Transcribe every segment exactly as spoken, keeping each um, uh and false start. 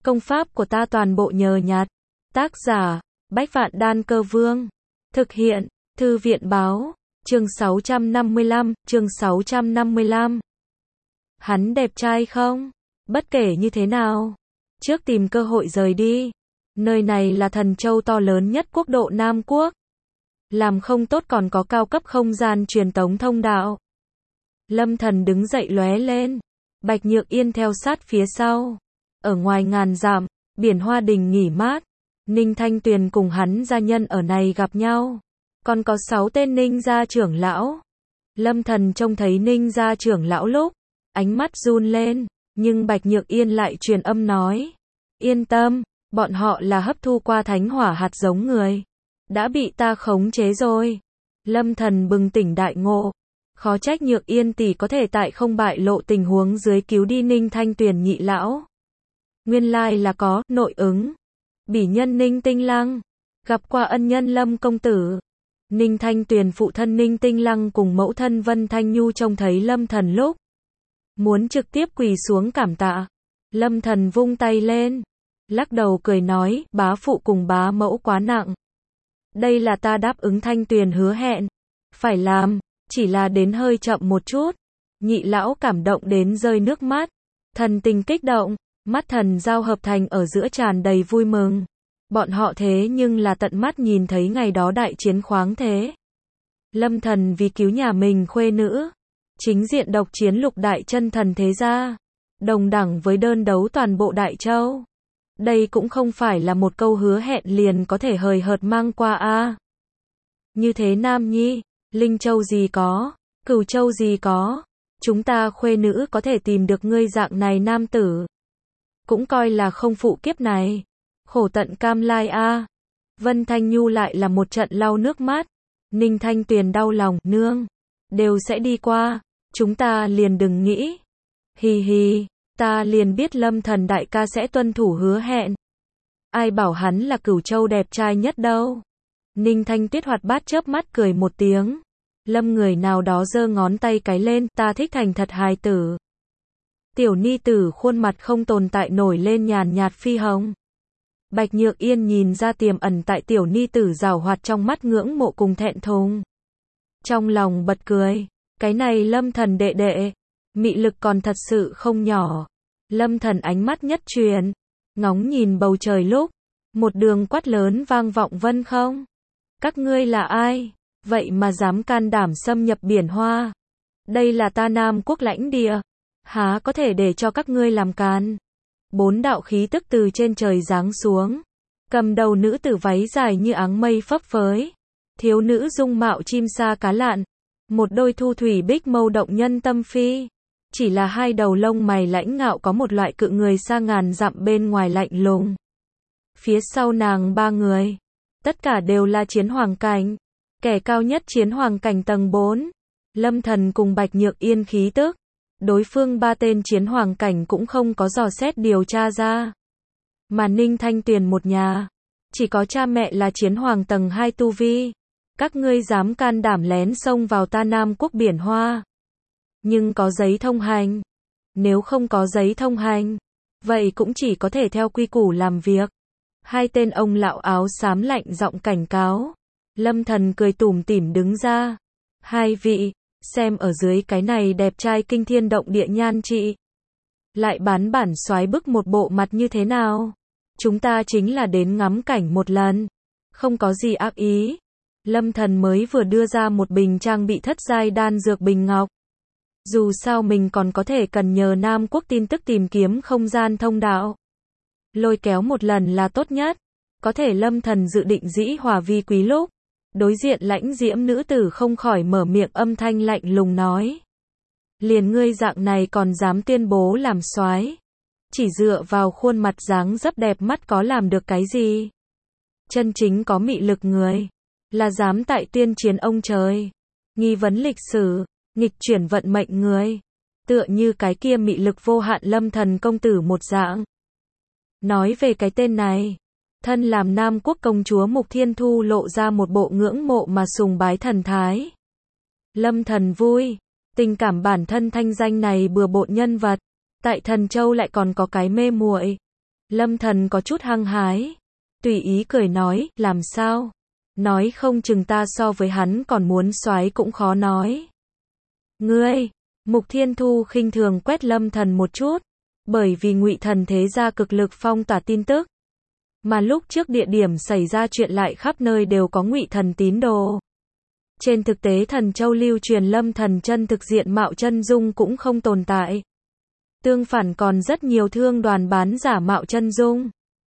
Công pháp của ta toàn bộ nhờ nhặt. Tác giả, Bách Vạn Đan Cơ Vương. Thực hiện, Thư viện Báo. Chương sáu trăm năm mươi lăm, chương sáu trăm năm mươi lăm. Hắn đẹp trai không? Bất kể như thế nào, trước tìm cơ hội rời đi. Nơi này là thần châu to lớn nhất quốc độ Nam Quốc. Làm không tốt còn có cao cấp không gian truyền tống thông đạo. Lâm Thần đứng dậy lóe lên. Bạch Nhược Yên theo sát phía sau. Ở ngoài ngàn dặm, biển Hoa Đình nghỉ mát. Ninh Thanh Tuyền cùng hắn gia nhân ở này gặp nhau. Còn có sáu tên Ninh gia trưởng lão. Lâm Thần trông thấy Ninh gia trưởng lão lúc, ánh mắt run lên, nhưng Bạch Nhược Yên lại truyền âm nói. Yên tâm, bọn họ là hấp thu qua thánh hỏa hạt giống người. Đã bị ta khống chế rồi. Lâm Thần bừng tỉnh đại ngộ. Khó trách Nhược Yên tỷ có thể tại không bại lộ tình huống dưới cứu đi Ninh Thanh Tuyền nhị lão. Nguyên lai là có nội ứng. Bỉ nhân Ninh Tinh Lăng, gặp qua ân nhân Lâm công tử. Ninh Thanh Tuyền phụ thân Ninh Tinh Lăng cùng mẫu thân Vân Thanh Nhu trông thấy Lâm Thần lúc, muốn trực tiếp quỳ xuống cảm tạ. Lâm Thần vung tay lên, lắc đầu cười nói, bá phụ cùng bá mẫu quá nặng. Đây là ta đáp ứng Thanh Tuyền hứa hẹn, phải làm, chỉ là đến hơi chậm một chút. Nhị lão cảm động đến rơi nước mắt, thần tình kích động, mắt thần giao hợp thành ở giữa tràn đầy vui mừng. Bọn họ thế nhưng là tận mắt nhìn thấy ngày đó đại chiến khoáng thế. Lâm Thần vì cứu nhà mình khuê nữ, chính diện độc chiến lục đại chân thần thế gia, đồng đẳng với đơn đấu toàn bộ Đại Châu. Đây cũng không phải là một câu hứa hẹn liền có thể hời hợt mang qua a. Như thế Nam Nhi, Linh Châu gì có, Cửu Châu gì có, chúng ta khuê nữ có thể tìm được ngươi dạng này nam tử, cũng coi là không phụ kiếp này. Khổ tận cam lai a. Vân Thanh Nhu lại là một trận lau nước mắt. Ninh Thanh Tuyền đau lòng, nương, đều sẽ đi qua, chúng ta liền đừng nghĩ. Hì hì, ta liền biết Lâm Thần đại ca sẽ tuân thủ hứa hẹn. Ai bảo hắn là Cửu Châu đẹp trai nhất đâu. Ninh Thanh Tuyết hoạt bát chớp mắt cười một tiếng. Lâm người nào đó giơ ngón tay cái lên, ta thích thành thật hài tử. Tiểu ni tử khuôn mặt không tồn tại nổi lên nhàn nhạt phi hồng. Bạch Nhược Yên nhìn ra tiềm ẩn tại tiểu ni tử giảo hoạt trong mắt ngưỡng mộ cùng thẹn thùng. Trong lòng bật cười, cái này Lâm Thần đệ đệ, mị lực còn thật sự không nhỏ. Lâm Thần ánh mắt nhất truyền, ngóng nhìn bầu trời lúc, một đường quát lớn vang vọng vân không. Các ngươi là ai, vậy mà dám can đảm xâm nhập biển Hoa? Đây là ta Nam Quốc lãnh địa, há có thể để cho các ngươi làm càn. Bốn đạo khí tức từ trên trời giáng xuống. Cầm đầu nữ tử váy dài như áng mây phấp phới. Thiếu nữ dung mạo chim sa cá lạn. Một đôi thu thủy bích mâu động nhân tâm phi. Chỉ là hai đầu lông mày lãnh ngạo có một loại cự người xa ngàn dặm bên ngoài lạnh lùng. Phía sau nàng ba người. Tất cả đều là chiến hoàng cảnh. Kẻ cao nhất chiến hoàng cảnh tầng bốn. Lâm Thần cùng Bạch Nhược Yên khí tức. Đối phương ba tên chiến hoàng cảnh cũng không có dò xét điều tra ra. Mà Ninh Thanh Tuyền một nhà, chỉ có cha mẹ là chiến hoàng tầng hai tu vi. Các ngươi dám can đảm lén xông vào ta Nam Quốc biển Hoa. Nhưng có giấy thông hành. Nếu không có giấy thông hành, vậy cũng chỉ có thể theo quy củ làm việc. Hai tên ông lão áo xám lạnh giọng cảnh cáo. Lâm Thần cười tủm tỉm đứng ra. Hai vị, xem ở dưới cái này đẹp trai kinh thiên động địa nhan trị, lại bán bản soái bức một bộ mặt như thế nào? Chúng ta chính là đến ngắm cảnh một lần, không có gì ác ý. Lâm Thần mới vừa đưa ra một bình trang bị thất giai đan dược bình ngọc. Dù sao mình còn có thể cần nhờ Nam Quốc tin tức tìm kiếm không gian thông đạo. Lôi kéo một lần là tốt nhất. Có thể Lâm Thần dự định dĩ hòa vi quý lúc, đối diện lãnh diễm nữ tử không khỏi mở miệng âm thanh lạnh lùng nói. Liền ngươi dạng này còn dám tuyên bố làm soái, chỉ dựa vào khuôn mặt dáng dấp đẹp mắt có làm được cái gì? Chân chính có mị lực người, là dám tại tuyên chiến ông trời, nghi vấn lịch sử, nghịch chuyển vận mệnh người, tựa như cái kia mị lực vô hạn Lâm Thần công tử một dạng. Nói về cái tên này, thân làm Nam Quốc công chúa Mục Thiên Thu lộ ra một bộ ngưỡng mộ mà sùng bái thần thái. Lâm Thần vui, tình cảm bản thân thanh danh này bừa bộn nhân vật, tại Thần Châu lại còn có cái mê muội. Lâm Thần có chút hăng hái. Tùy ý cười nói, làm sao? Nói không chừng ta so với hắn còn muốn soái cũng khó nói. Ngươi, Mục Thiên Thu khinh thường quét Lâm Thần một chút, bởi vì Ngụy Thần thế gia cực lực phong tỏa tin tức. Mà lúc trước địa điểm xảy ra chuyện lại khắp nơi đều có Ngụy Thần tín đồ. Trên thực tế Thần Châu lưu truyền Lâm Thần chân thực diện mạo chân dung cũng không tồn tại. Tương phản còn rất nhiều thương đoàn bán giả mạo chân dung.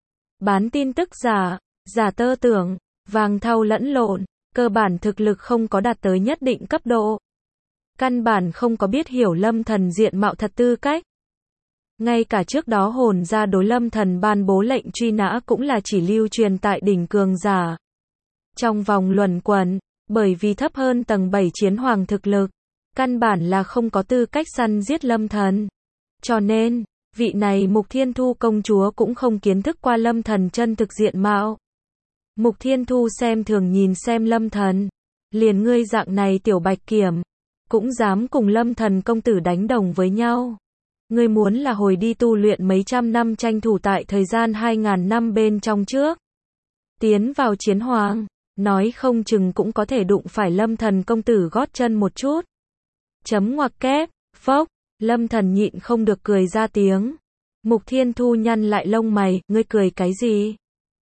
Bán tin tức giả, giả tơ tưởng, vàng thau lẫn lộn, cơ bản thực lực không có đạt tới nhất định cấp độ. Căn bản không có biết hiểu Lâm Thần diện mạo thật tư cách. Ngay cả trước đó hồn gia đối Lâm Thần ban bố lệnh truy nã cũng là chỉ lưu truyền tại đỉnh cường giả. Trong vòng luẩn quẩn, bởi vì thấp hơn tầng bảy chiến hoàng thực lực, căn bản là không có tư cách săn giết Lâm Thần. Cho nên, vị này Mục Thiên Thu công chúa cũng không kiến thức qua Lâm Thần chân thực diện mạo. Mục Thiên Thu xem thường nhìn xem Lâm Thần, liền ngươi dạng này tiểu bạch kiểm, cũng dám cùng Lâm Thần công tử đánh đồng với nhau. Ngươi muốn là hồi đi tu luyện mấy trăm năm tranh thủ tại thời gian hai ngàn năm bên trong trước. Tiến vào chiến hoàng, nói không chừng cũng có thể đụng phải Lâm Thần công tử gót chân một chút. Chấm ngoặc kép, phốc, Lâm Thần nhịn không được cười ra tiếng. Mục Thiên Thu nhăn lại lông mày, ngươi cười cái gì?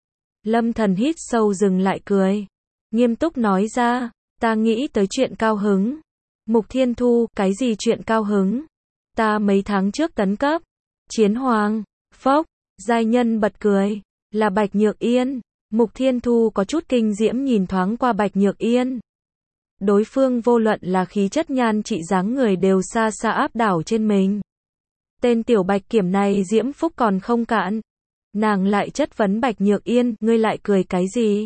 Lâm Thần hít sâu dừng lại cười. Nghiêm túc nói ra, ta nghĩ tới chuyện cao hứng. Mục Thiên Thu, cái gì chuyện cao hứng? Ta mấy tháng trước tấn cấp. Chiến hoàng, phốc, giai nhân bật cười. Là Bạch Nhược Yên. Mục Thiên Thu có chút kinh diễm nhìn thoáng qua Bạch Nhược Yên. Đối phương vô luận là khí chất nhan trị dáng người đều xa xa áp đảo trên mình. Tên tiểu bạch kiểm này diễm phúc còn không cạn. Nàng lại chất vấn Bạch Nhược Yên, ngươi lại cười cái gì?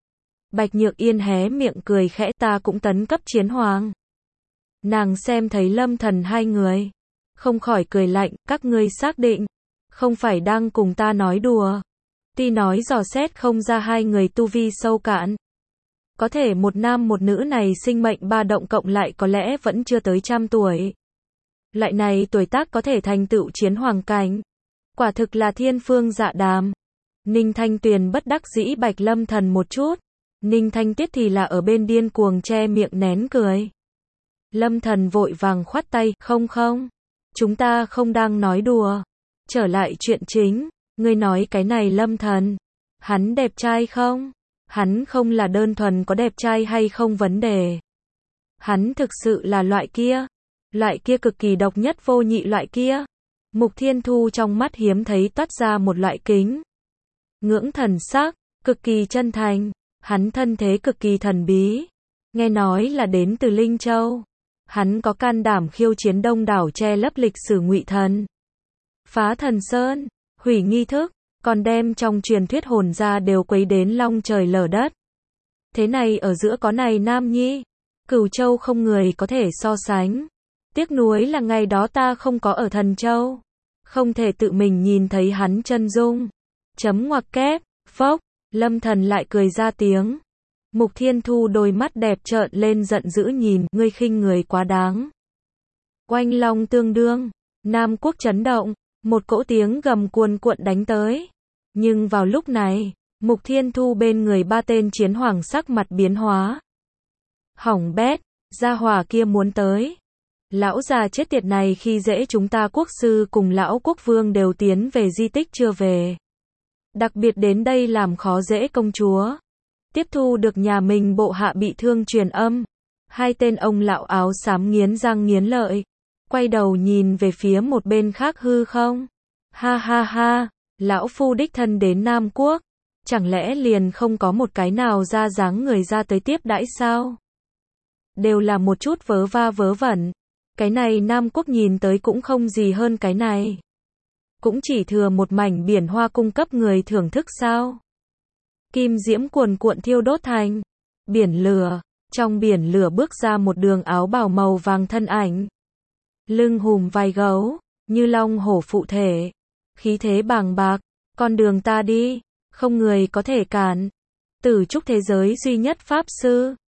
Bạch Nhược Yên hé miệng cười khẽ, ta cũng tấn cấp chiến hoàng. Nàng xem thấy Lâm Thần hai người, không khỏi cười lạnh, các ngươi xác định, không phải đang cùng ta nói đùa. Tuy nói dò xét không ra hai người tu vi sâu cạn. Có thể một nam một nữ này sinh mệnh ba động cộng lại có lẽ vẫn chưa tới trăm tuổi. Lại này tuổi tác có thể thành tựu chiến hoàng cảnh. Quả thực là thiên phương dạ đàm. Ninh Thanh Tuyền bất đắc dĩ Bạch Lâm Thần một chút. Ninh Thanh Tuyết thì là ở bên điên cuồng che miệng nén cười. Lâm Thần vội vàng khoát tay, không không. Chúng ta không đang nói đùa. Trở lại chuyện chính. Ngươi nói cái này Lâm Thần. Hắn đẹp trai không? Hắn không là đơn thuần có đẹp trai hay không vấn đề. Hắn thực sự là loại kia. Loại kia cực kỳ độc nhất vô nhị loại kia. Mục Thiên Thu trong mắt hiếm thấy toát ra một loại kính ngưỡng thần sắc, cực kỳ chân thành. Hắn thân thế cực kỳ thần bí. Nghe nói là đến từ Linh Châu. Hắn có can đảm khiêu chiến đông đảo che lấp lịch sử Ngụy Thần. Phá thần sơn, hủy nghi thức, còn đem trong truyền thuyết hồn gia đều quấy đến long trời lở đất. Thế này ở giữa có này nam nhi, Cửu Châu không người có thể so sánh. Tiếc nuối là ngày đó ta không có ở Thần Châu, không thể tự mình nhìn thấy hắn chân dung. Chấm ngoặc kép, phốc, Lâm Thần lại cười ra tiếng. Mục Thiên Thu đôi mắt đẹp trợn lên giận dữ nhìn, ngươi khinh người quá đáng. Oanh long tương đương, Nam Quốc chấn động, một cỗ tiếng gầm cuồn cuộn đánh tới. Nhưng vào lúc này, Mục Thiên Thu bên người ba tên chiến hoàng sắc mặt biến hóa. Hỏng bét, gia hỏa kia muốn tới. Lão già chết tiệt này khi dễ chúng ta quốc sư cùng lão quốc vương đều tiến về di tích chưa về. Đặc biệt đến đây làm khó dễ công chúa. Tiếp thu được nhà mình bộ hạ bị thương truyền âm. Hai tên ông lão áo xám nghiến răng nghiến lợi. Quay đầu nhìn về phía một bên khác hư không. Ha ha ha, lão phu đích thân đến Nam Quốc. Chẳng lẽ liền không có một cái nào ra dáng người ra tới tiếp đãi sao? Đều là một chút vớ va vớ vẩn. Cái này Nam Quốc nhìn tới cũng không gì hơn cái này. Cũng chỉ thừa một mảnh biển hoa cung cấp người thưởng thức sao? Kim diễm cuồn cuộn thiêu đốt thành biển lửa, trong biển lửa bước ra một đường áo bào màu vàng thân ảnh. Lưng hùm vai gấu, như long hổ phụ thể, khí thế bàng bạc, con đường ta đi, không người có thể cản. Tử trúc thế giới duy nhất pháp sư,